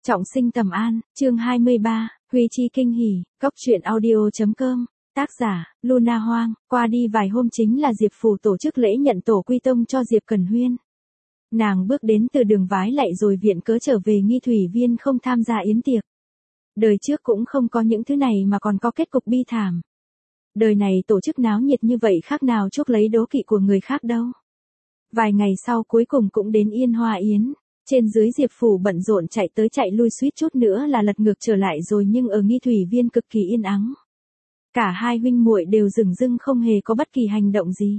Trọng sinh Tầm An, chương 23, Huy Chi kinh hỉ, cóc truyện audio.com, tác giả, Luna Hoang, qua đi vài hôm chính là Diệp Phủ tổ chức lễ nhận tổ quy tông cho Diệp Cần Huyên. Nàng bước đến từ đường vái lạy rồi viện cớ trở về Nghi Thủy Viên không tham gia yến tiệc. Đời trước cũng không có những thứ này mà còn có kết cục bi thảm. Đời này tổ chức náo nhiệt như vậy khác nào chuốc lấy đố kỵ của người khác đâu. Vài ngày sau cuối cùng cũng đến Yên Hoa Yến. Trên dưới Diệp Phủ bận rộn chạy tới chạy lui suýt chút nữa là lật ngược trở lại rồi nhưng ở Nghi Thủy Viên cực kỳ yên ắng. Cả hai huynh muội đều dửng dưng không hề có bất kỳ hành động gì.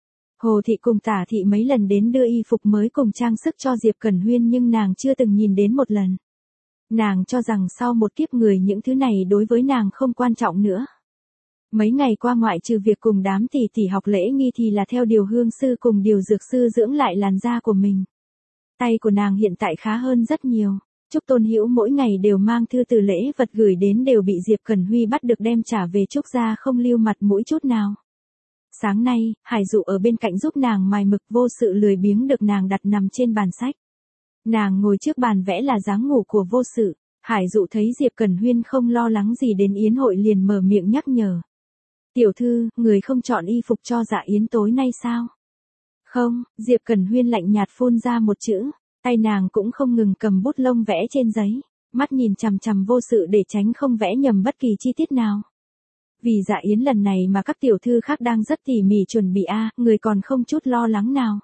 Hồ Thị cùng Tả Thị mấy lần đến đưa y phục mới cùng trang sức cho Diệp Cần Huyên nhưng nàng chưa từng nhìn đến một lần. Nàng cho rằng sau một kiếp người những thứ này đối với nàng không quan trọng nữa. Mấy ngày qua ngoại trừ việc cùng đám tỷ tỷ học lễ nghi thì là theo điều hương sư cùng điều dược sư dưỡng lại làn da của mình. Tay của nàng hiện tại khá hơn rất nhiều. Trúc Tôn Hữu mỗi ngày đều mang thư từ lễ vật gửi đến đều bị Diệp Cần Huy bắt được đem trả về Trúc gia không lưu mặt mũi chút nào. Sáng nay, Hải Dụ ở bên cạnh giúp nàng mài mực vô sự lười biếng được nàng đặt nằm trên bàn sách. Nàng ngồi trước bàn vẽ là dáng ngủ của vô sự. Hải Dụ thấy Diệp Cần Huyên không lo lắng gì đến yến hội liền mở miệng nhắc nhở. Tiểu thư, người không chọn y phục cho dạ yến tối nay sao? Không, Diệp Cần Huyên lạnh nhạt phun ra một chữ, tay nàng cũng không ngừng cầm bút lông vẽ trên giấy, mắt nhìn chằm chằm vô sự để tránh không vẽ nhầm bất kỳ chi tiết nào. Vì dạ yến lần này mà các tiểu thư khác đang rất tỉ mỉ chuẩn bị người còn không chút lo lắng nào.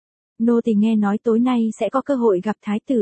Nô tỳ nghe nói tối nay sẽ có cơ hội gặp thái tử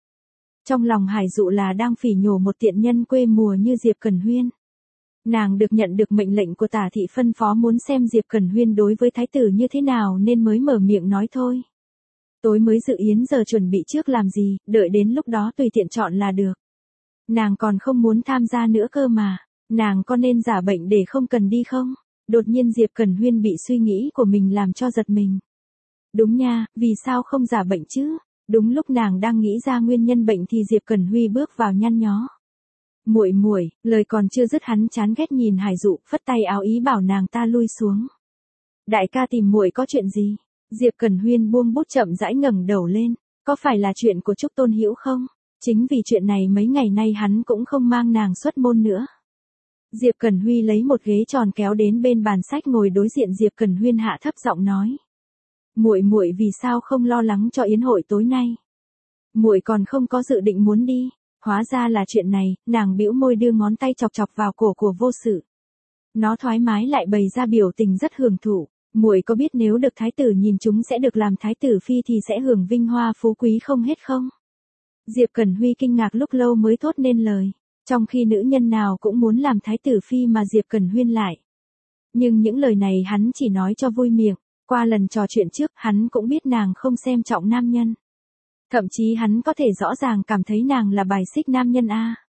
Trong lòng Hải Dụ là đang phỉ nhổ một tiện nhân quê mùa như Diệp Cần Huyên. Nàng nhận được mệnh lệnh của Tả Thị phân phó muốn xem Diệp Cần Huyên đối với thái tử như thế nào nên mới mở miệng nói thôi. Tối mới dự yến giờ chuẩn bị trước làm gì, đợi đến lúc đó tùy tiện chọn là được. Nàng còn không muốn tham gia nữa cơ mà, nàng có nên giả bệnh để không cần đi không? Đột nhiên Diệp Cần Huyên bị suy nghĩ của mình làm cho giật mình. Đúng nha, vì sao không giả bệnh chứ? Đúng lúc nàng đang nghĩ ra nguyên nhân bệnh thì Diệp Cần Huy bước vào nhăn nhó. Muội muội, lời còn chưa dứt hắn chán ghét nhìn Hải Dụ, phất tay áo ý bảo nàng ta lui xuống. Đại ca tìm muội có chuyện gì? Diệp Cần Huyên buông bút chậm rãi ngẩng đầu lên, có phải là chuyện của Trúc Tôn Hữu không? Chính vì chuyện này mấy ngày nay hắn cũng không mang nàng xuất môn nữa. Diệp Cần Huy lấy một ghế tròn kéo đến bên bàn sách ngồi đối diện Diệp Cần Huyên hạ thấp giọng nói. Muội muội vì sao không lo lắng cho yến hội tối nay? Muội còn không có dự định muốn đi. Hóa ra là chuyện này, nàng bĩu môi đưa ngón tay chọc chọc vào cổ của vô sự. Nó thoải mái lại bày ra biểu tình rất hưởng thụ. Muội có biết nếu được thái tử nhìn chúng sẽ được làm thái tử phi thì sẽ hưởng vinh hoa phú quý không hết không? Diệp Cần Huy kinh ngạc lúc lâu mới thốt nên lời. Trong khi nữ nhân nào cũng muốn làm thái tử phi mà Diệp Cần Huyên lại. Nhưng những lời này hắn chỉ nói cho vui miệng. Qua lần trò chuyện trước hắn cũng biết nàng không xem trọng nam nhân. Thậm chí hắn có thể rõ ràng cảm thấy nàng là bài xích nam nhân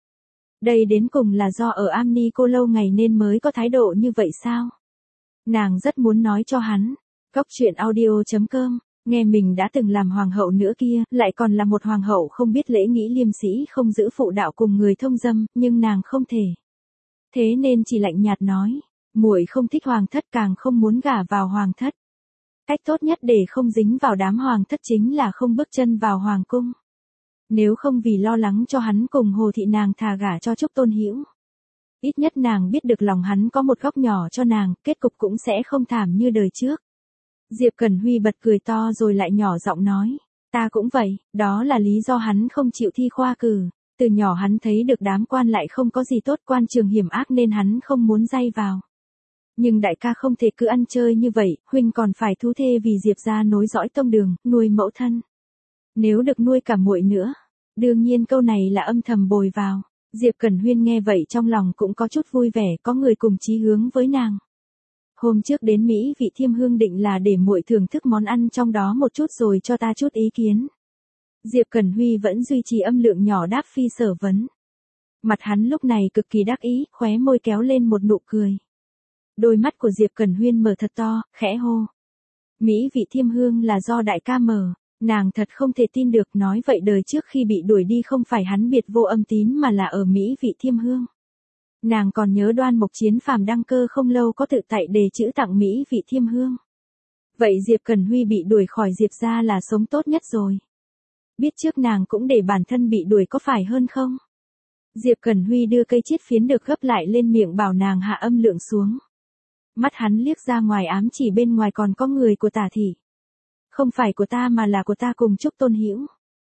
Đây đến cùng là do ở Amni cô lâu ngày nên mới có thái độ như vậy sao? Nàng rất muốn nói cho hắn. Cóc truyện audio.com, nghe mình đã từng làm hoàng hậu nữa kia, lại còn là một hoàng hậu không biết lễ nghĩa liêm sĩ không giữ phụ đạo cùng người thông dâm, nhưng nàng không thể. Thế nên chỉ lạnh nhạt nói, muội không thích hoàng thất càng không muốn gả vào hoàng thất. Cách tốt nhất để không dính vào đám hoàng thất chính là không bước chân vào hoàng cung. Nếu không vì lo lắng cho hắn cùng Hồ Thị nàng thà gả cho Trúc Tôn Hữu. Ít nhất nàng biết được lòng hắn có một góc nhỏ cho nàng, kết cục cũng sẽ không thảm như đời trước. Diệp Cần Huy bật cười to rồi lại nhỏ giọng nói, ta cũng vậy, đó là lý do hắn không chịu thi khoa cử. Từ nhỏ hắn thấy được đám quan lại không có gì tốt, quan trường hiểm ác nên hắn không muốn day vào. Nhưng đại ca không thể cứ ăn chơi như vậy, huynh còn phải thu thê vì Diệp gia nối dõi tông đường, nuôi mẫu thân. Nếu được nuôi cả muội nữa, đương nhiên câu này là âm thầm bồi vào. Diệp Cần Huyên nghe vậy trong lòng cũng có chút vui vẻ, có người cùng chí hướng với nàng. Hôm trước đến Mỹ Vị Thiêm Hương định là để muội thưởng thức món ăn trong đó một chút rồi cho ta chút ý kiến. Diệp Cần Huy vẫn duy trì âm lượng nhỏ đáp phi sở vấn. Mặt hắn lúc này cực kỳ đắc ý, khóe môi kéo lên một nụ cười. Đôi mắt của Diệp Cần Huyên mở thật to, khẽ hô. Mỹ Vị Thiêm Hương là do đại ca mở, nàng thật không thể tin được, nói vậy đời trước khi bị đuổi đi không phải hắn biệt vô âm tín mà là ở Mỹ Vị Thiêm Hương. Nàng còn nhớ Đoan Mộc Chiến phàm đăng cơ không lâu có tự tại đề chữ tặng Mỹ Vị Thiêm Hương. Vậy Diệp Cần Huy bị đuổi khỏi Diệp gia là sống tốt nhất rồi. biết trước nàng cũng để bản thân bị đuổi có phải hơn không? Diệp Cẩn Huy đưa cây chiết phiến được gấp lại lên miệng bảo nàng hạ âm lượng xuống. Mắt hắn liếc ra ngoài ám chỉ bên ngoài còn có người của Tả thị. Không phải của ta mà là của ta cùng Trúc Tôn Hữu.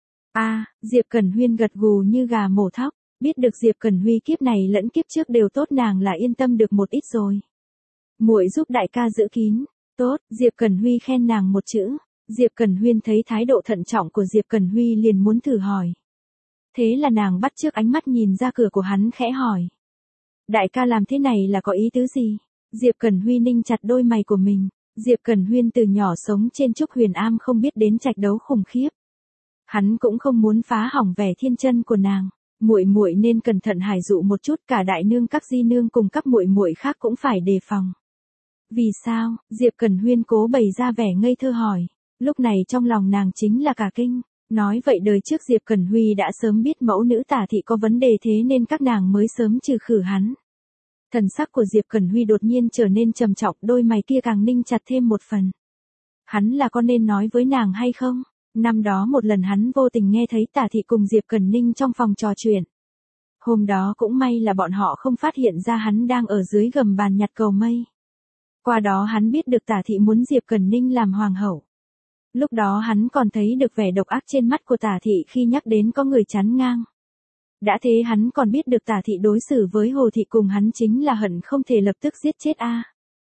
Diệp Cẩn Huyên gật gù như gà mổ thóc, biết được Diệp Cẩn Huy kiếp này lẫn kiếp trước đều tốt nàng là yên tâm được một ít rồi. Muội giúp đại ca giữ kín, tốt, Diệp Cẩn Huy khen nàng một chữ. Diệp Cẩn Huyên thấy thái độ thận trọng của Diệp Cẩn Huy liền muốn thử hỏi. Thế là nàng bắt chước ánh mắt nhìn ra cửa của hắn khẽ hỏi. Đại ca làm thế này là có ý tứ gì? Diệp Cẩn Huy ninh chặt đôi mày của mình. Diệp Cẩn Huyên từ nhỏ sống trên Trúc Huyền Am không biết đến trạch đấu khủng khiếp. Hắn cũng không muốn phá hỏng vẻ thiên chân của nàng. Muội muội nên cẩn thận hải dụ một chút, cả đại nương các di nương cùng các muội muội khác cũng phải đề phòng. Vì sao? Diệp Cẩn Huyên cố bày ra vẻ ngây thơ hỏi. Lúc này trong lòng nàng chính là cả kinh. Nói vậy đời trước Diệp Cẩn Huy đã sớm biết mẫu nữ Tả thị có vấn đề thế nên các nàng mới sớm trừ khử hắn. Thần sắc của Diệp Cẩn Huy đột nhiên trở nên trầm trọng, đôi mày kia càng ninh chặt thêm một phần. Hắn là có nên nói với nàng hay không? Năm đó một lần hắn vô tình nghe thấy Tả thị cùng Diệp Cẩn Ninh trong phòng trò chuyện. Hôm đó cũng may là bọn họ không phát hiện ra hắn đang ở dưới gầm bàn nhặt cầu mây. Qua đó hắn biết được Tả thị muốn Diệp Cẩn Ninh làm hoàng hậu. Lúc đó hắn còn thấy được vẻ độc ác trên mắt của Tả thị khi nhắc đến có người chắn ngang. Đã thế hắn còn biết được Tả thị đối xử với Hồ thị cùng hắn chính là hận không thể lập tức giết chết a.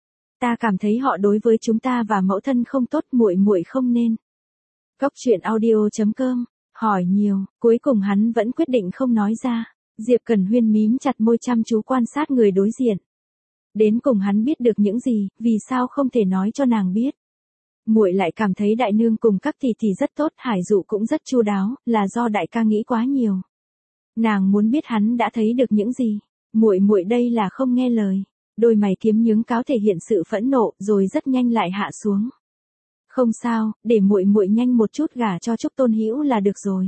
Ta cảm thấy họ đối với chúng ta và mẫu thân không tốt, muội muội không nên. Cốc truyện audio.com, hỏi nhiều, cuối cùng hắn vẫn quyết định không nói ra. Diệp Cẩn Huyên mím chặt môi chăm chú quan sát người đối diện. Đến cùng hắn biết được những gì, vì sao không thể nói cho nàng biết. Muội lại cảm thấy đại nương cùng các tỷ rất tốt, hải dụ cũng rất chu đáo, là do đại ca nghĩ quá nhiều. Nàng muốn biết hắn đã thấy được những gì. Muội đây là không nghe lời. Đôi mày kiếm nhướng cáo thể hiện sự phẫn nộ, rồi rất nhanh lại hạ xuống. Không sao, để muội nhanh một chút gả cho Trúc Tôn Hữu là được rồi.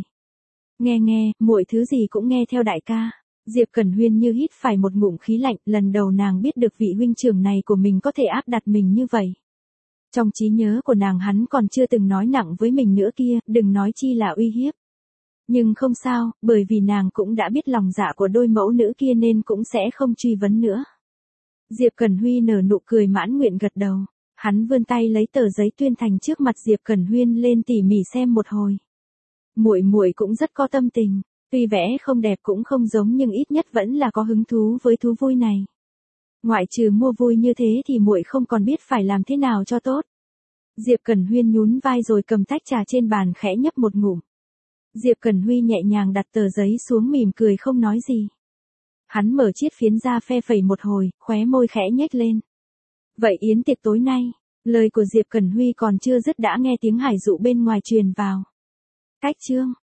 Nghe, muội thứ gì cũng nghe theo đại ca. Diệp Cẩn Huyên như hít phải một ngụm khí lạnh, lần đầu nàng biết được vị huynh trưởng này của mình có thể áp đặt mình như vậy. Trong trí nhớ của nàng hắn còn chưa từng nói nặng với mình nữa kia, đừng nói chi là uy hiếp. Nhưng không sao, bởi vì nàng cũng đã biết lòng dạ của đôi mẫu nữ kia nên cũng sẽ không truy vấn nữa. Diệp Cẩn Huy nở nụ cười mãn nguyện gật đầu. Hắn vươn tay lấy tờ giấy tuyên thành trước mặt Diệp Cẩn Huyên lên tỉ mỉ xem một hồi. Muội cũng rất có tâm tình, tuy vẽ không đẹp cũng không giống nhưng ít nhất vẫn là có hứng thú với thú vui này. Ngoại trừ mua vui như thế thì muội không còn biết phải làm thế nào cho tốt. Diệp Cẩn Huyên nhún vai rồi cầm tách trà trên bàn khẽ nhấp một ngụm. Diệp Cẩn Huy nhẹ nhàng đặt tờ giấy xuống mỉm cười không nói gì. Hắn mở chiết phiến ra phe phẩy một hồi, khóe môi khẽ nhếch lên. Vậy yến tiệc tối nay, lời của Diệp Cẩn Huy còn chưa dứt đã nghe tiếng hải dụ bên ngoài truyền vào. Cách chương